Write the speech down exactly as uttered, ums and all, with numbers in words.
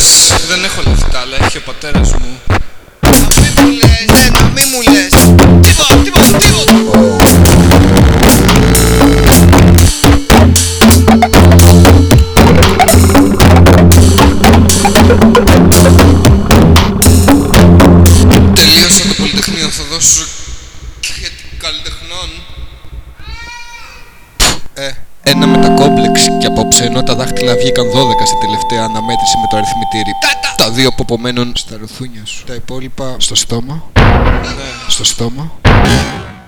Δεν έχω λεφτά, αλλά έχει ο πατέρας μου. Να μη μου λες, ναι, να μη μου λες. Τίποτα, τίποτα, τίποτα. Τελείωσα το Πολυτεχνείο, θα δώσω και καλλιτεχνών. Ε, ένα μετακόμπλεξ και απόψε, ενώ τα δάχτυλα βγήκαν δώδεκα στη τελευταία αναμέτρηση με το αριθμητήρι. Τα, Τα δύο που απομένουν στα ρουθούνια σου. Τα υπόλοιπα στο στόμα. Ναι. Στο στόμα.